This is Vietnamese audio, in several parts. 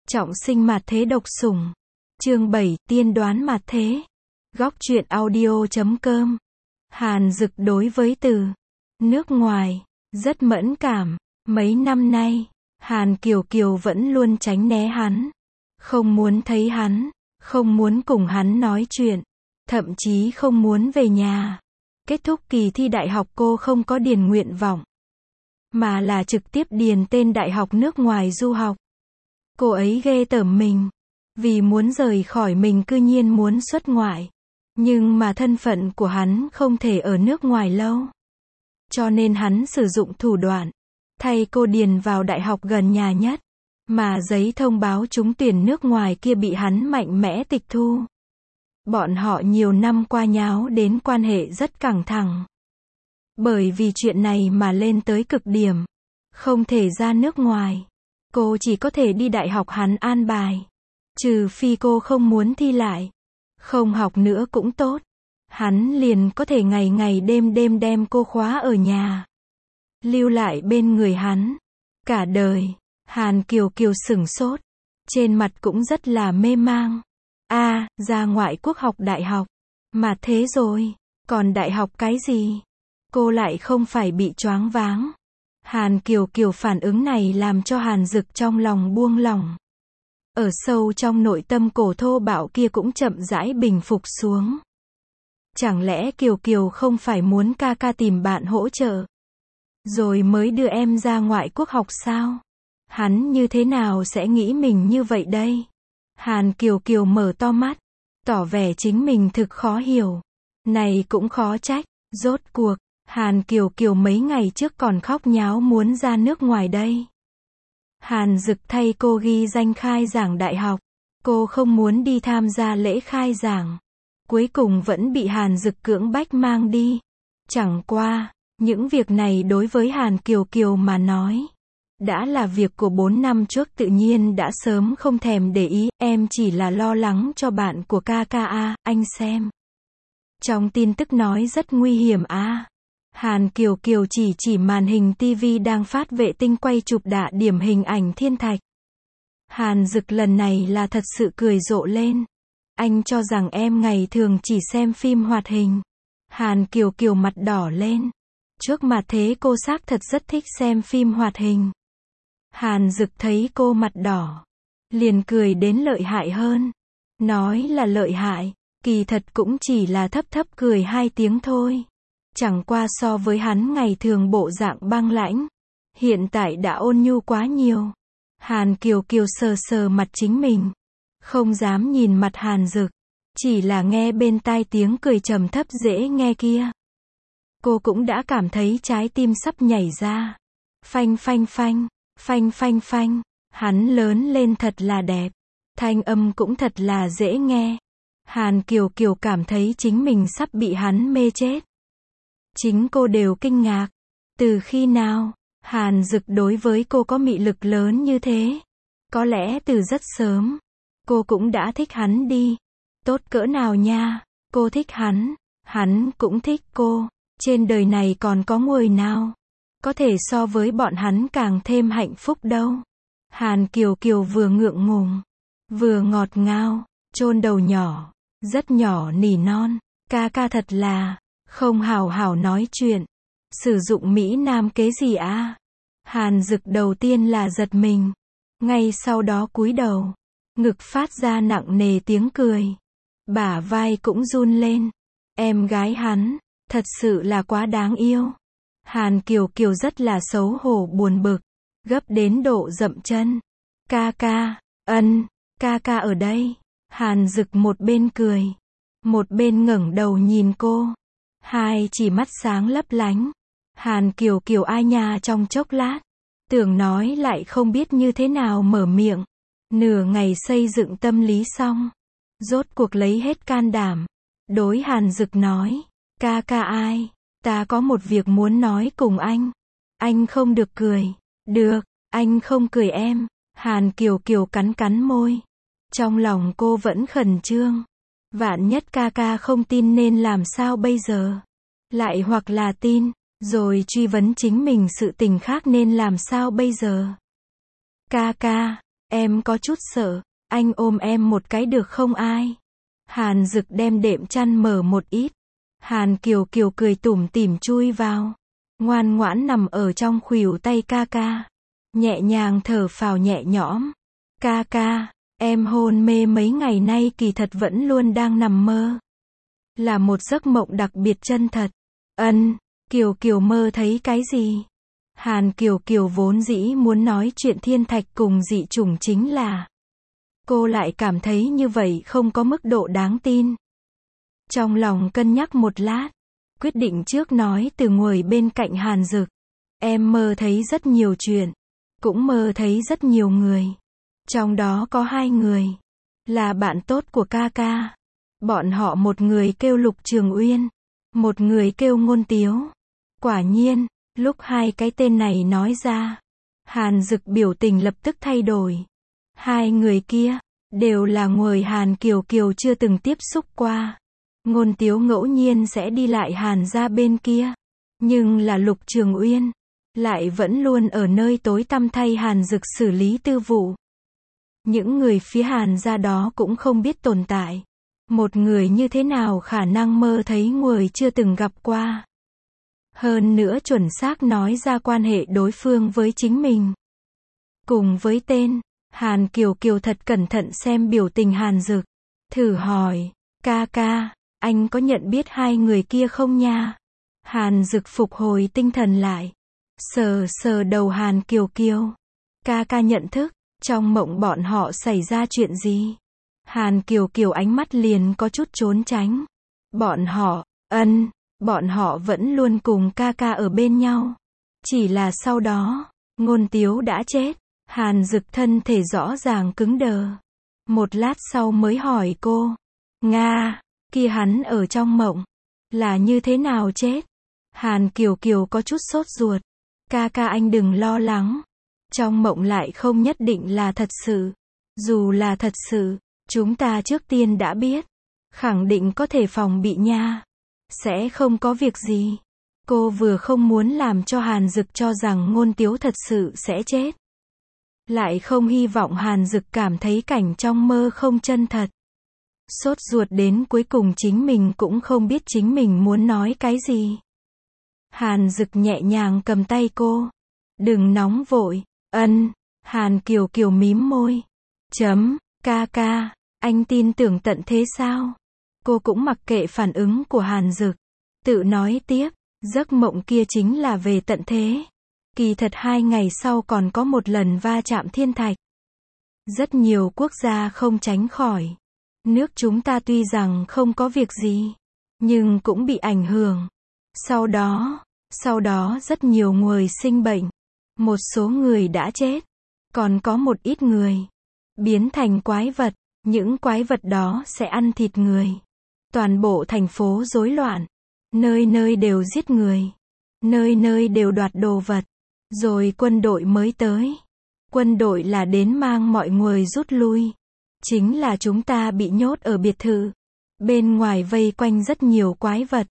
Trọng sinh mạt thế độc sủng. Chương 7, tiên đoán mạt thế. Góc truyện audio.com. Hàn Dực đối với từ nước ngoài rất mẫn cảm. Mấy năm nay, Hàn Kiều Kiều vẫn luôn tránh né hắn, không muốn thấy hắn, không muốn cùng hắn nói chuyện, thậm chí không muốn về nhà. Kết thúc kỳ thi đại học cô không có điền nguyện vọng, mà là trực tiếp điền tên đại học nước ngoài du học. Cô ấy ghê tởm mình, vì muốn rời khỏi mình cư nhiên muốn xuất ngoại. Nhưng mà thân phận của hắn không thể ở nước ngoài lâu. Cho nên hắn sử dụng thủ đoạn, thay cô điền vào đại học gần nhà nhất. Mà giấy thông báo trúng tuyển nước ngoài kia bị hắn mạnh mẽ tịch thu. Bọn họ nhiều năm qua nháo đến quan hệ rất căng thẳng. Bởi vì chuyện này mà lên tới cực điểm. Không thể ra nước ngoài. Cô chỉ có thể đi đại học hắn an bài. Trừ phi cô không muốn thi lại. Không học nữa cũng tốt. Hắn liền có thể ngày ngày đêm đêm đem cô khóa ở nhà. Lưu lại bên người hắn. Cả đời. Hàn Kiều Kiều sửng sốt. Trên mặt cũng rất là mê mang. Ra ngoại quốc học đại học. Mà thế rồi. Còn đại học cái gì? Cô lại không phải bị choáng váng. Hàn Kiều Kiều phản ứng này làm cho Hàn Dực trong lòng buông lỏng. Ở sâu trong nội tâm cổ thô bạo kia cũng chậm rãi bình phục xuống. Chẳng lẽ Kiều Kiều không phải muốn ca ca tìm bạn hỗ trợ, rồi mới đưa em ra ngoại quốc học sao? Hắn như thế nào sẽ nghĩ mình như vậy đây? Hàn Kiều Kiều mở to mắt, tỏ vẻ chính mình thực khó hiểu. Này cũng khó trách, rốt cuộc, Hàn Kiều Kiều mấy ngày trước còn khóc nháo muốn ra nước ngoài đây. Hàn Dực thay cô ghi danh khai giảng đại học. Cô không muốn đi tham gia lễ khai giảng. Cuối cùng vẫn bị Hàn Dực cưỡng bách mang đi. Chẳng qua, những việc này đối với Hàn Kiều Kiều mà nói, đã là việc của 4 năm trước tự nhiên đã sớm không thèm để ý, em chỉ là lo lắng cho bạn của ca ca anh xem. Trong tin tức nói rất nguy hiểm Hàn Kiều Kiều chỉ màn hình TV đang phát vệ tinh quay chụp đạ điểm hình ảnh thiên thạch. Hàn Dực lần này là thật sự cười rộ lên. Anh cho rằng em ngày thường chỉ xem phim hoạt hình. Hàn Kiều Kiều mặt đỏ lên. Trước mà thế cô xác thật rất thích xem phim hoạt hình. Hàn Dực thấy cô mặt đỏ, liền cười đến lợi hại hơn. Nói là lợi hại, kỳ thật cũng chỉ là thấp thấp cười 2 tiếng thôi. Chẳng qua so với hắn ngày thường bộ dạng băng lãnh, hiện tại đã ôn nhu quá nhiều. Hàn Kiều Kiều sờ sờ mặt chính mình, không dám nhìn mặt Hàn Dực, chỉ là nghe bên tai tiếng cười trầm thấp dễ nghe kia. Cô cũng đã cảm thấy trái tim sắp nhảy ra. Phanh phanh phanh, phanh phanh phanh, hắn lớn lên thật là đẹp, thanh âm cũng thật là dễ nghe. Hàn Kiều Kiều cảm thấy chính mình sắp bị hắn mê chết. Chính cô đều kinh ngạc. Từ khi nào, Hàn Dực đối với cô có mị lực lớn như thế? Có lẽ từ rất sớm, cô cũng đã thích hắn đi. Tốt cỡ nào nha, cô thích hắn cũng thích cô. Trên đời này còn có người nào có thể so với bọn hắn càng thêm hạnh phúc đâu. Hàn Kiều Kiều vừa ngượng ngùng, vừa ngọt ngào, chôn đầu nhỏ, rất nhỏ nỉ non. Ca ca thật là không hào hào nói chuyện, sử dụng Mỹ Nam kế gì Hàn Dực đầu tiên là giật mình, ngay sau đó cúi đầu, ngực phát ra nặng nề tiếng cười, bả vai cũng run lên. Em gái hắn, thật sự là quá đáng yêu. Hàn Kiều Kiều rất là xấu hổ buồn bực, gấp đến độ dậm chân. Ca ca, ca ca ở đây. Hàn Dực một bên cười, một bên ngẩng đầu nhìn cô. Hai chỉ mắt sáng lấp lánh. Hàn Kiều Kiều ai nha trong chốc lát, tưởng nói lại không biết như thế nào mở miệng. Nửa ngày xây dựng tâm lý xong, rốt cuộc lấy hết can đảm, đối Hàn Dực nói, ca ca ai, ta có một việc muốn nói cùng anh. Anh không được cười. Được, anh không cười em. Hàn Kiều Kiều cắn cắn môi. Trong lòng cô vẫn khẩn trương. Vạn nhất ca ca không tin nên làm sao bây giờ? Lại hoặc là tin, rồi truy vấn chính mình sự tình khác nên làm sao bây giờ? Ca ca, Em có chút sợ, anh ôm em một cái được không ai? Hàn Dực đem đệm chăn mở một ít. Hàn Kiều Kiều cười tủm tỉm chui vào. Ngoan ngoãn nằm ở trong khuỷu tay ca ca. Nhẹ nhàng thở phào nhẹ nhõm. Ca ca, em hôn mê mấy ngày nay kỳ thật vẫn luôn đang nằm mơ. Là một giấc mộng đặc biệt chân thật. Kiều Kiều mơ thấy cái gì? Hàn Kiều Kiều vốn dĩ muốn nói chuyện thiên thạch cùng dị chủng chính là. Cô lại cảm thấy như vậy không có mức độ đáng tin. Trong lòng cân nhắc một lát, quyết định trước nói từ ngồi bên cạnh Hàn Dực. Em mơ thấy rất nhiều chuyện, cũng mơ thấy rất nhiều người. Trong đó có 2 người, là bạn tốt của ca ca. Bọn họ một người kêu Lục Trường Uyên, một người kêu Ngôn Tiếu. Quả nhiên, lúc 2 cái tên này nói ra, Hàn Dực biểu tình lập tức thay đổi. 2 người kia, đều là người Hàn Kiều Kiều chưa từng tiếp xúc qua. Ngôn Tiếu ngẫu nhiên sẽ đi lại Hàn gia bên kia. Nhưng là Lục Trường Uyên, lại vẫn luôn ở nơi tối tăm thay Hàn Dực xử lý tư vụ. Những người phía Hàn gia đó cũng không biết tồn tại. Một người như thế nào khả năng mơ thấy người chưa từng gặp qua. Hơn nữa chuẩn xác nói ra quan hệ đối phương với chính mình. Cùng với tên, Hàn Kiều Kiều thật cẩn thận xem biểu tình Hàn Dực. Thử hỏi, ca ca, anh có nhận biết 2 người kia không nha? Hàn Dực phục hồi tinh thần lại. Sờ sờ đầu Hàn Kiều Kiều. Ca ca nhận thức, trong mộng bọn họ xảy ra chuyện gì? Hàn Kiều Kiều ánh mắt liền có chút trốn tránh. Bọn họ vẫn luôn cùng ca ca ở bên nhau. Chỉ là sau đó, Ngôn Tiếu đã chết. Hàn Dực thân thể rõ ràng cứng đờ. Một lát sau mới hỏi cô. Nga, kia hắn ở trong mộng. Là như thế nào chết? Hàn Kiều Kiều có chút sốt ruột. Ca ca anh đừng lo lắng. Trong mộng lại không nhất định là thật sự. Dù là thật sự, chúng ta trước tiên đã biết. Khẳng định có thể phòng bị nha. Sẽ không có việc gì. Cô vừa không muốn làm cho Hàn Dực cho rằng Ngôn Tiếu thật sự sẽ chết. Lại không hy vọng Hàn Dực cảm thấy cảnh trong mơ không chân thật. Sốt ruột đến cuối cùng chính mình cũng không biết chính mình muốn nói cái gì. Hàn Dực nhẹ nhàng cầm tay cô. Đừng nóng vội. Hàn Kiều Kiều mím môi. Ca ca, anh tin tưởng tận thế sao? Cô cũng mặc kệ phản ứng của Hàn Dực. Tự nói tiếp, giấc mộng kia chính là về tận thế. Kỳ thật 2 ngày sau còn có một lần va chạm thiên thạch. Rất nhiều quốc gia không tránh khỏi. Nước chúng ta tuy rằng không có việc gì, nhưng cũng bị ảnh hưởng. Sau đó rất nhiều người sinh bệnh. Một số người đã chết. Còn có một ít người biến thành quái vật. Những quái vật đó sẽ ăn thịt người. Toàn bộ thành phố rối loạn. Nơi nơi đều giết người. Nơi nơi đều đoạt đồ vật. Rồi quân đội mới tới. Quân đội là đến mang mọi người rút lui. Chính là chúng ta bị nhốt ở biệt thự. Bên ngoài vây quanh rất nhiều quái vật.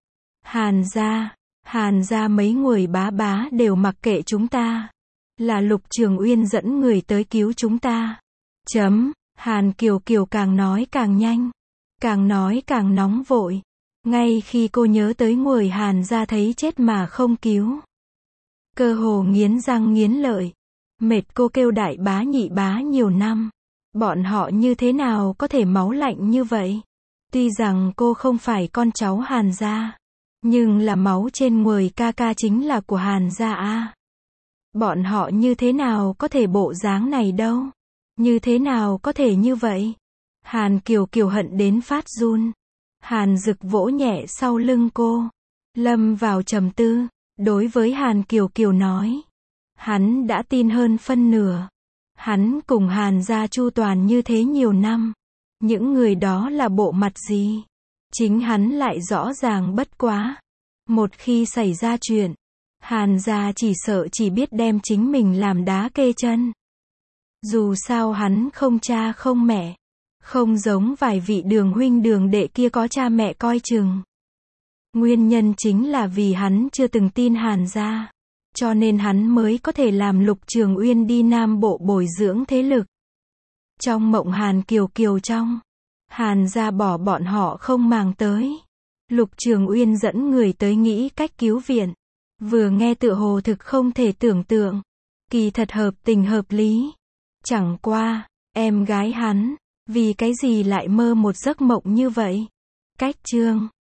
Hàn gia mấy người bá đều mặc kệ chúng ta. Là Lục Trường Uyên dẫn người tới cứu chúng ta. Hàn Kiều Kiều càng nói càng nhanh. Càng nói càng nóng vội. Ngay khi cô nhớ tới người Hàn gia thấy chết mà không cứu. Cơ hồ nghiến răng nghiến lợi. Mệt cô kêu đại bá nhị bá nhiều năm. Bọn họ như thế nào có thể máu lạnh như vậy? Tuy rằng cô không phải con cháu Hàn gia, nhưng là máu trên người ca ca chính là của Hàn gia a. Bọn họ như thế nào có thể bộ dáng này đâu? Như thế nào có thể như vậy? Hàn Kiều Kiều hận đến phát run. Hàn Dực vỗ nhẹ sau lưng cô. Lâm vào trầm tư. Đối với Hàn Kiều Kiều nói. Hắn đã tin hơn phân nửa. Hắn cùng Hàn gia chu toàn như thế nhiều năm. Những người đó là bộ mặt gì? Chính hắn lại rõ ràng bất quá. Một khi xảy ra chuyện, Hàn gia chỉ sợ chỉ biết đem chính mình làm đá kê chân. Dù sao hắn không cha không mẹ. Không giống vài vị đường huynh đường đệ kia có cha mẹ coi chừng. Nguyên nhân chính là vì hắn chưa từng tin Hàn gia. Cho nên hắn mới có thể làm Lục Trường Uyên đi Nam Bộ bồi dưỡng thế lực. Trong mộng Hàn Kiều Kiều trong. Hàn gia bỏ bọn họ không màng tới. Lục Trường Uyên dẫn người tới nghĩ cách cứu viện. Vừa nghe tựa hồ thực không thể tưởng tượng. Kỳ thật hợp tình hợp lý. Chẳng qua, em gái hắn, vì cái gì lại mơ một giấc mộng như vậy? Cách chương